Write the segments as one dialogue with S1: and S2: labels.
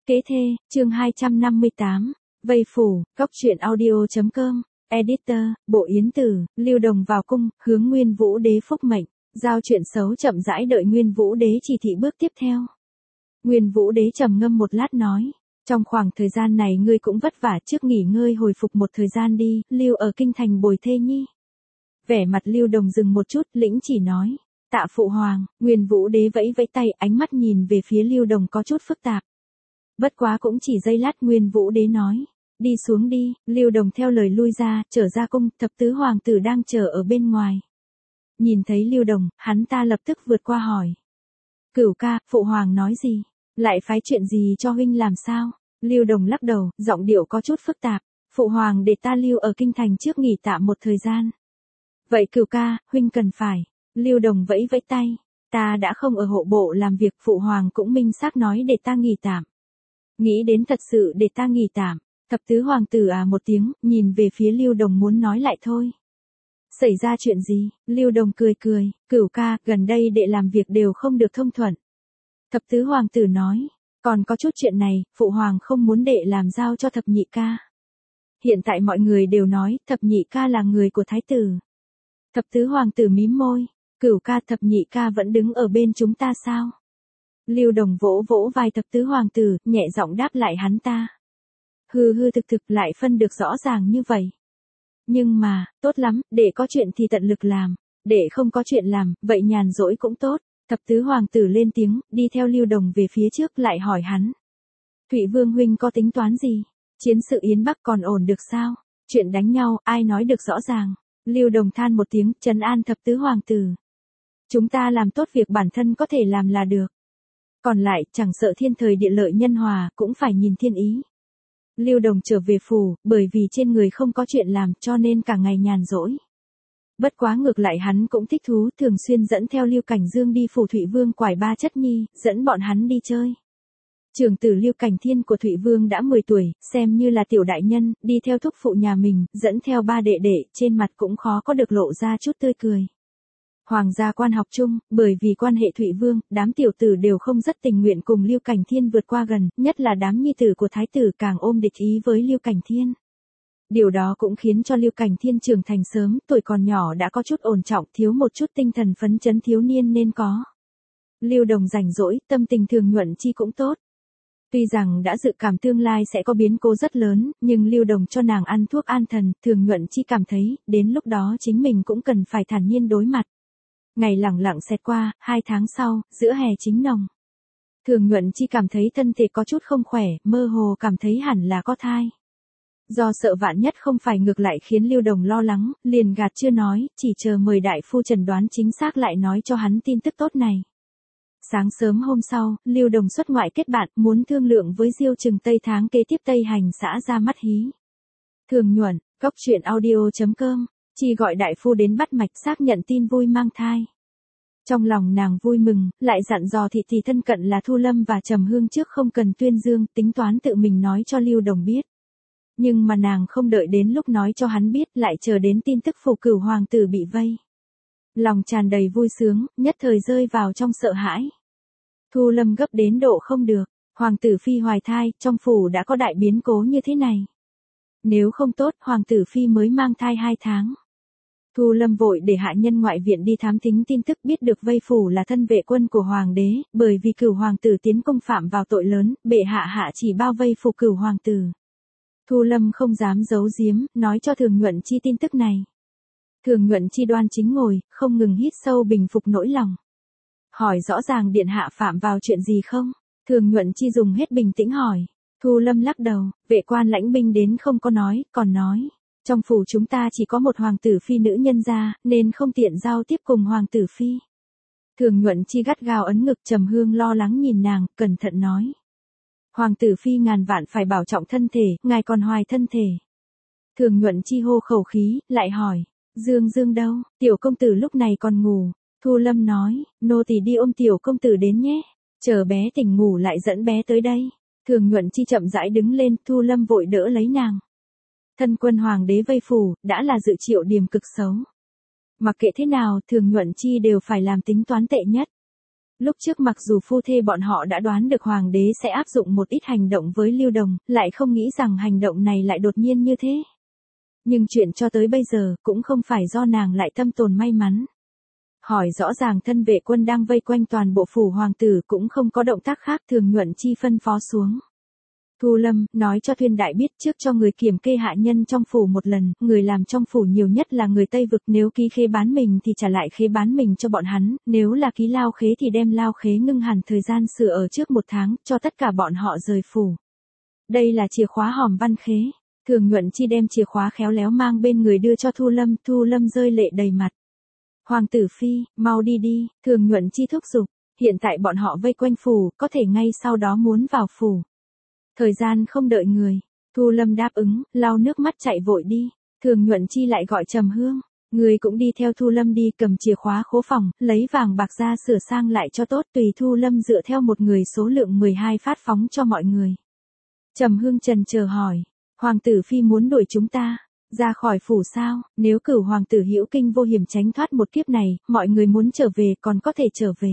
S1: Kế thê, chương 258, Vây phủ, góc truyện audio.com, editor, Bộ Yến Tử, Lưu Đồng vào cung, hướng Nguyên Vũ Đế phúc mệnh, giao chuyện xấu chậm rãi đợi Nguyên Vũ Đế chỉ thị bước tiếp theo. Nguyên Vũ Đế trầm ngâm một lát nói, trong khoảng thời gian này ngươi cũng vất vả, trước nghỉ ngơi hồi phục một thời gian đi, lưu ở kinh thành bồi thê nhi. Vẻ mặt Lưu Đồng dừng một chút, lĩnh chỉ nói, tạ phụ hoàng. Nguyên Vũ Đế vẫy vẫy tay, ánh mắt nhìn về phía Lưu Đồng có chút phức tạp. Bất quá cũng chỉ giây lát, Nguyên Vũ Đế nói, đi xuống đi. Lưu Đồng theo lời lui ra, trở ra cung, thập tứ hoàng tử đang chờ ở bên ngoài. Nhìn thấy Lưu Đồng, hắn ta lập tức vượt qua hỏi, Cửu ca, phụ hoàng nói gì? Lại phái chuyện gì cho huynh làm sao? Lưu Đồng lắc đầu, giọng điệu có chút phức tạp, phụ hoàng để ta lưu ở kinh thành trước nghỉ tạm một thời gian. Vậy Cửu ca, huynh cần phải. Lưu Đồng vẫy vẫy tay, ta đã không ở hộ bộ làm việc, phụ hoàng cũng minh xác nói để ta nghỉ tạm. Nghĩ đến thật sự để ta nghỉ tạm. Thập tứ hoàng tử một tiếng, nhìn về phía Lưu Đồng muốn nói lại thôi. Xảy ra chuyện gì? Lưu Đồng cười cười, Cửu ca, gần đây đệ làm việc đều không được thông thuận. Thập tứ hoàng tử nói, còn có chút chuyện này, phụ hoàng không muốn đệ làm giao cho thập nhị ca. Hiện tại mọi người đều nói, thập nhị ca là người của thái tử. Thập tứ hoàng tử mím môi, Cửu ca, thập nhị ca vẫn đứng ở bên chúng ta sao? Lưu Đồng vỗ vỗ vai thập tứ hoàng tử, nhẹ giọng đáp lại hắn ta. Hừ hừ, thực lại phân được rõ ràng như vậy. Nhưng mà, tốt lắm, để có chuyện thì tận lực làm, để không có chuyện làm, vậy nhàn rỗi cũng tốt. Thập tứ hoàng tử lên tiếng, đi theo Lưu Đồng về phía trước, lại hỏi hắn. Thụy Vương huynh có tính toán gì? Chiến sự Yến Bắc còn ổn được sao? Chuyện đánh nhau, ai nói được rõ ràng? Lưu Đồng than một tiếng, trấn an thập tứ hoàng tử. Chúng ta làm tốt việc bản thân có thể làm là được. Còn lại, chẳng sợ thiên thời địa lợi nhân hòa, cũng phải nhìn thiên ý. Lưu Đồng trở về phủ, bởi vì trên người không có chuyện làm, cho nên cả ngày nhàn rỗi. Bất quá ngược lại hắn cũng thích thú, thường xuyên dẫn theo Lưu Cảnh Dương đi phủ Thụy Vương quải ba chất nhi, dẫn bọn hắn đi chơi. Trưởng tử Lưu Cảnh Thiên của Thụy Vương đã 10 tuổi, xem như là tiểu đại nhân, đi theo thúc phụ nhà mình, dẫn theo ba đệ đệ, trên mặt cũng khó có được lộ ra chút tươi cười. Hoàng gia quan học chung, bởi vì quan hệ Thụy Vương, đám tiểu tử đều không rất tình nguyện cùng Lưu Cảnh Thiên vượt qua gần, nhất là đám nhi tử của thái tử càng ôm địch ý với Lưu Cảnh Thiên. Điều đó cũng khiến cho Lưu Cảnh Thiên trưởng thành sớm, tuổi còn nhỏ đã có chút ổn trọng, thiếu một chút tinh thần phấn chấn thiếu niên nên có. Lưu Đồng rảnh rỗi, tâm tình Thường Nhuận Chi cũng tốt. Tuy rằng đã dự cảm tương lai sẽ có biến cố rất lớn, nhưng Lưu Đồng cho nàng ăn thuốc an thần, Thường Nhuận Chi cảm thấy, đến lúc đó chính mình cũng cần phải thản nhiên đối mặt. Ngày lẳng lặng xẹt qua, 2 tháng sau, giữa hè chính nồng. Thường Nhuận Chi cảm thấy thân thể có chút không khỏe, mơ hồ cảm thấy hẳn là có thai. Do sợ vạn nhất không phải ngược lại khiến Lưu Đồng lo lắng, liền gạt chưa nói, chỉ chờ mời đại phu chẩn đoán chính xác lại nói cho hắn tin tức tốt này. Sáng sớm hôm sau, Lưu Đồng xuất ngoại kết bạn, muốn thương lượng với Diêu Trừng Tây tháng kế tiếp Tây hành xã ra mắt hí. Thường Nhuận, góc truyện audio.com, Chi gọi đại phu đến bắt mạch xác nhận tin vui mang thai. Trong lòng nàng vui mừng, lại dặn dò thị thân cận là Thu Lâm và Trầm Hương trước không cần tuyên dương, tính toán tự mình nói cho Lưu Đồng biết. Nhưng mà nàng không đợi đến lúc nói cho hắn biết, lại chờ đến tin tức phủ Cửu hoàng tử bị vây. Lòng tràn đầy vui sướng, nhất thời rơi vào trong sợ hãi. Thu Lâm gấp đến độ không được, hoàng tử phi hoài thai, trong phủ đã có đại biến cố như thế này. Nếu không tốt, hoàng tử phi mới mang thai 2 tháng. Thu Lâm vội để hạ nhân ngoại viện đi thám thính tin tức, biết được vây phủ là thân vệ quân của hoàng đế, bởi vì Cửu hoàng tử tiến công phạm vào tội lớn, bệ hạ chỉ bao vây phủ Cửu hoàng tử. Thu Lâm không dám giấu giếm, nói cho Thường Nhuận Chi tin tức này. Thường Nhuận Chi đoan chính ngồi, không ngừng hít sâu bình phục nỗi lòng. Hỏi rõ ràng điện hạ phạm vào chuyện gì không? Thường Nhuận Chi dùng hết bình tĩnh hỏi. Thu Lâm lắc đầu, vệ quan lãnh binh đến không có nói, còn nói. Trong phủ chúng ta chỉ có một hoàng tử phi nữ nhân gia, nên không tiện giao tiếp cùng hoàng tử phi. Thường Nhuận Chi gắt gao ấn ngực, Trầm Hương lo lắng nhìn nàng, cẩn thận nói. Hoàng tử phi ngàn vạn phải bảo trọng thân thể, ngài còn hoài thân thể. Thường Nhuận Chi hô khẩu khí, lại hỏi, Dương đâu, tiểu công tử lúc này còn ngủ. Thu Lâm nói, nô tỳ đi ôm tiểu công tử đến nhé, chờ bé tỉnh ngủ lại dẫn bé tới đây. Thường Nhuận Chi chậm rãi đứng lên, Thu Lâm vội đỡ lấy nàng. Thân quân hoàng đế vây phủ, đã là dự triệu điểm cực xấu. Mặc kệ thế nào, Thường Nhuận Chi đều phải làm tính toán tệ nhất. Lúc trước mặc dù phu thê bọn họ đã đoán được hoàng đế sẽ áp dụng một ít hành động với Lưu Đồng, lại không nghĩ rằng hành động này lại đột nhiên như thế. Nhưng chuyện cho tới bây giờ cũng không phải do nàng lại tâm tồn may mắn. Hỏi rõ ràng thân vệ quân đang vây quanh toàn bộ phủ hoàng tử cũng không có động tác khác, Thường Nhuận Chi phân phó xuống. Thu Lâm, nói cho Thuyên Đại biết trước cho người kiểm kê hạ nhân trong phủ một lần, người làm trong phủ nhiều nhất là người Tây Vực, nếu ký khế bán mình thì trả lại khế bán mình cho bọn hắn, nếu là ký lao khế thì đem lao khế ngưng hẳn thời gian sửa ở trước 1 tháng, cho tất cả bọn họ rời phủ. Đây là chìa khóa hòm văn khế. Thường Nhuận Chi đem chìa khóa khéo léo mang bên người đưa cho Thu Lâm rơi lệ đầy mặt. Hoàng tử phi, mau đi đi, Thường Nhuận Chi thúc giục, hiện tại bọn họ vây quanh phủ, có thể ngay sau đó muốn vào phủ. Thời gian không đợi người, Thu Lâm đáp ứng, lau nước mắt chạy vội đi. Thường Nhuận Chi lại gọi Trầm Hương, người cũng đi theo Thu Lâm đi, cầm chìa khóa khố phòng, lấy vàng bạc ra sửa sang lại cho tốt, tùy Thu Lâm dựa theo một người số lượng 12 phát phóng cho mọi người. Trầm Hương trần chờ hỏi, hoàng tử phi muốn đuổi chúng ta ra khỏi phủ sao? Nếu Cửu hoàng tử hữu kinh vô hiểm tránh thoát một kiếp này, mọi người muốn trở về còn có thể trở về.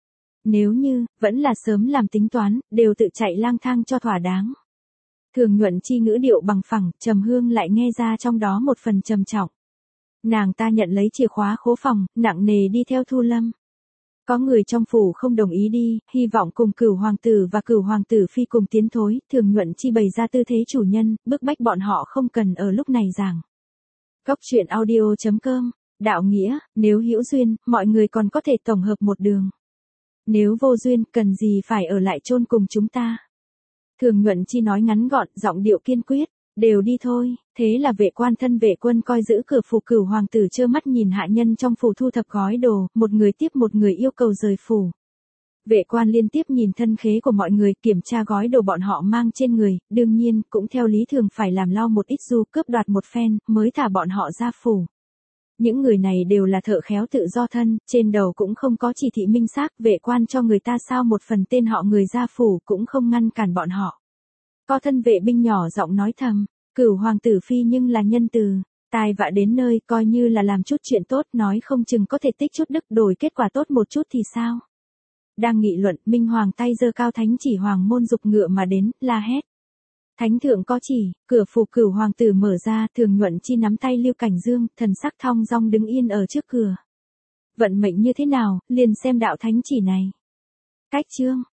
S1: Nếu như, vẫn là sớm làm tính toán, đều tự chạy lang thang cho thỏa đáng. Thường Nhuận Chi ngữ điệu bằng phẳng, Trầm Hương lại nghe ra trong đó một phần trầm trọng. Nàng ta nhận lấy chìa khóa khố phòng, nặng nề đi theo Thu Lâm. Có người trong phủ không đồng ý đi, hy vọng cùng Cửu hoàng tử và Cửu hoàng tử phi cùng tiến thối, Thường Nhuận Chi bày ra tư thế chủ nhân, bức bách bọn họ không cần ở lúc này giảng. Góc truyện audio.com, đạo nghĩa, nếu hữu duyên, mọi người còn có thể tổng hợp một đường. Nếu vô duyên, cần gì phải ở lại chôn cùng chúng ta. Thường Nhuận Chi nói ngắn gọn, giọng điệu kiên quyết, đều đi thôi. Thế là vệ quan thân vệ quân coi giữ cửa phủ, Cửu hoàng tử trơ mắt nhìn hạ nhân trong phủ thu thập gói đồ, một người tiếp một người yêu cầu rời phủ. Vệ quan liên tiếp nhìn thân khế của mọi người, kiểm tra gói đồ bọn họ mang trên người, đương nhiên, cũng theo lý thường phải làm lo một ít du cướp đoạt một phen, mới thả bọn họ ra phủ. Những người này đều là thợ khéo tự do thân, trên đầu cũng không có chỉ thị minh xác, vệ quan cho người ta sao một phần tên họ người ra phủ cũng không ngăn cản bọn họ. Có thân vệ binh nhỏ giọng nói thầm, Cửu hoàng tử phi nhưng là nhân từ, tai vạ đến nơi coi như là làm chút chuyện tốt, nói không chừng có thể tích chút đức đổi kết quả tốt một chút thì sao. Đang nghị luận, Minh Hoàng tay giơ cao thánh chỉ, hoàng môn dục ngựa mà đến, la hét. Thánh thượng có chỉ, cửa phủ, Cửu hoàng tử mở ra, Thường Nhuận Chi nắm tay Lưu Cảnh Dương, thần sắc thong dong đứng yên ở trước cửa. Vận mệnh như thế nào, liền xem đạo thánh chỉ này. Cách chương